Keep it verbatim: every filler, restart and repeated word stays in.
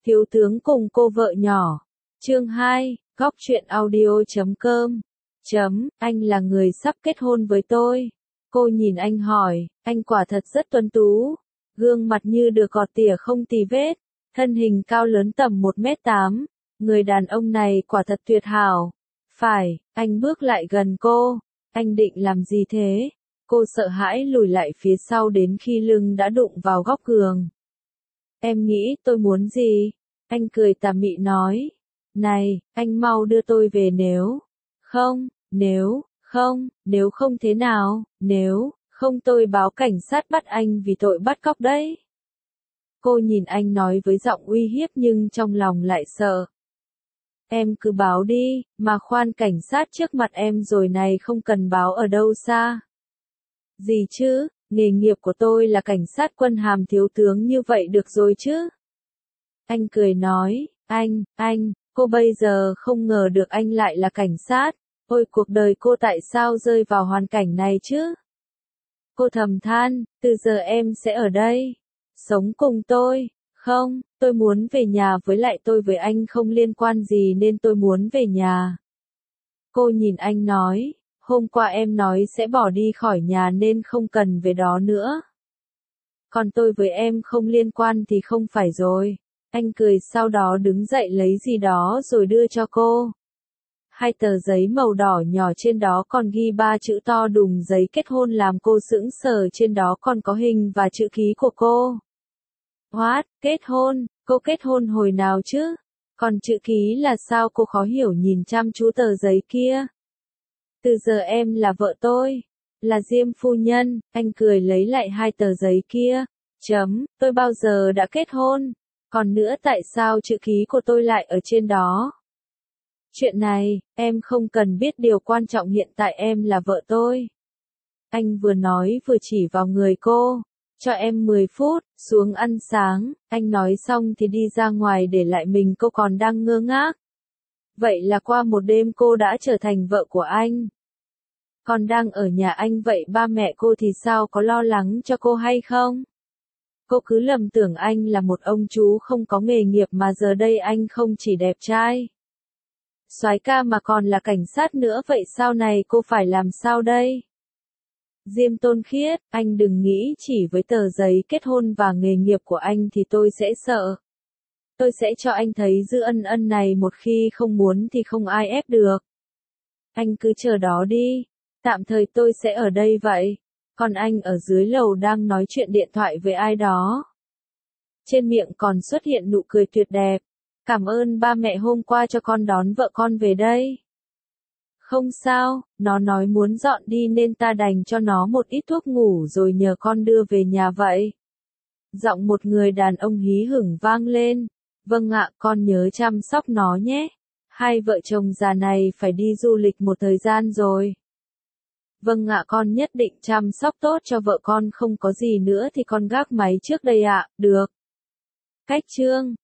Thiếu tướng cùng cô vợ nhỏ. Chương hai, góc truyện audio chấm com. Chấm, anh là người sắp kết hôn với tôi. Cô nhìn anh hỏi, anh quả thật rất tuấn tú. Gương mặt như được gọt tỉa không tì vết. Thân hình cao lớn tầm một mét tám. Người đàn ông này quả thật tuyệt hảo. Phải, anh bước lại gần cô. Anh định làm gì thế? Cô sợ hãi lùi lại phía sau đến khi lưng đã đụng vào góc giường. Em nghĩ tôi muốn gì? Anh cười tà mị nói. Này, anh mau đưa tôi về nếu. Không, nếu, không, nếu không thế nào, nếu, không tôi báo cảnh sát bắt anh vì tội bắt cóc đấy. Cô nhìn anh nói với giọng uy hiếp nhưng trong lòng lại sợ. Em cứ báo đi, mà khoan cảnh sát trước mặt em rồi này không cần báo ở đâu xa. Gì chứ, nghề nghiệp của tôi là cảnh sát quân hàm thiếu tướng như vậy được rồi chứ. Anh cười nói, anh, anh, cô bây giờ không ngờ được anh lại là cảnh sát. Ôi cuộc đời cô tại sao rơi vào hoàn cảnh này chứ? Cô thầm than, từ giờ em sẽ ở đây. Sống cùng tôi. Không, tôi muốn về nhà với lại tôi với anh không liên quan gì nên tôi muốn về nhà. Cô nhìn anh nói, hôm qua em nói sẽ bỏ đi khỏi nhà nên không cần về đó nữa. Còn tôi với em không liên quan thì không phải rồi. Anh cười sau đó đứng dậy lấy gì đó rồi đưa cho cô. Hai tờ giấy màu đỏ nhỏ trên đó còn ghi ba chữ to đùng giấy kết hôn làm cô sững sờ, trên đó còn có hình và chữ ký của cô. What, kết hôn, cô kết hôn hồi nào chứ? Còn chữ ký là sao? Cô khó hiểu nhìn chăm chú tờ giấy kia. Từ giờ em là vợ tôi, là Diêm phu nhân, anh cười lấy lại hai tờ giấy kia. Chấm, tôi bao giờ đã kết hôn? Còn nữa tại sao chữ ký của tôi lại ở trên đó? Chuyện này, em không cần biết, điều quan trọng hiện tại em là vợ tôi. Anh vừa nói vừa chỉ vào người cô. Cho em mười phút, xuống ăn sáng. Anh nói xong thì đi ra ngoài để lại mình cô còn đang ngơ ngác. Vậy là qua một đêm cô đã trở thành vợ của anh. Còn đang ở nhà anh, vậy ba mẹ cô thì sao, có lo lắng cho cô hay không? Cô cứ lầm tưởng anh là một ông chú không có nghề nghiệp mà giờ đây anh không chỉ đẹp trai, soái ca mà còn là cảnh sát nữa, vậy sau này cô phải làm sao đây? Diêm Tôn Khiết, anh đừng nghĩ chỉ với tờ giấy kết hôn và nghề nghiệp của anh thì tôi sẽ sợ. Tôi sẽ cho anh thấy dư ân ân này, một khi không muốn thì không ai ép được. Anh cứ chờ đó đi, tạm thời tôi sẽ ở đây vậy. Còn anh ở dưới lầu đang nói chuyện điện thoại với ai đó. Trên miệng còn xuất hiện nụ cười tuyệt đẹp. Cảm ơn ba mẹ hôm qua cho con đón vợ con về đây. Không sao, nó nói muốn dọn đi nên ta đành cho nó một ít thuốc ngủ rồi nhờ con đưa về nhà vậy. Giọng một người đàn ông hí hửng vang lên. Vâng ạ, con nhớ chăm sóc nó nhé. Hai vợ chồng già này phải đi du lịch một thời gian rồi. Vâng ạ, con nhất định chăm sóc tốt cho vợ con, không có gì nữa thì con gác máy trước đây ạ. Được. Cách chương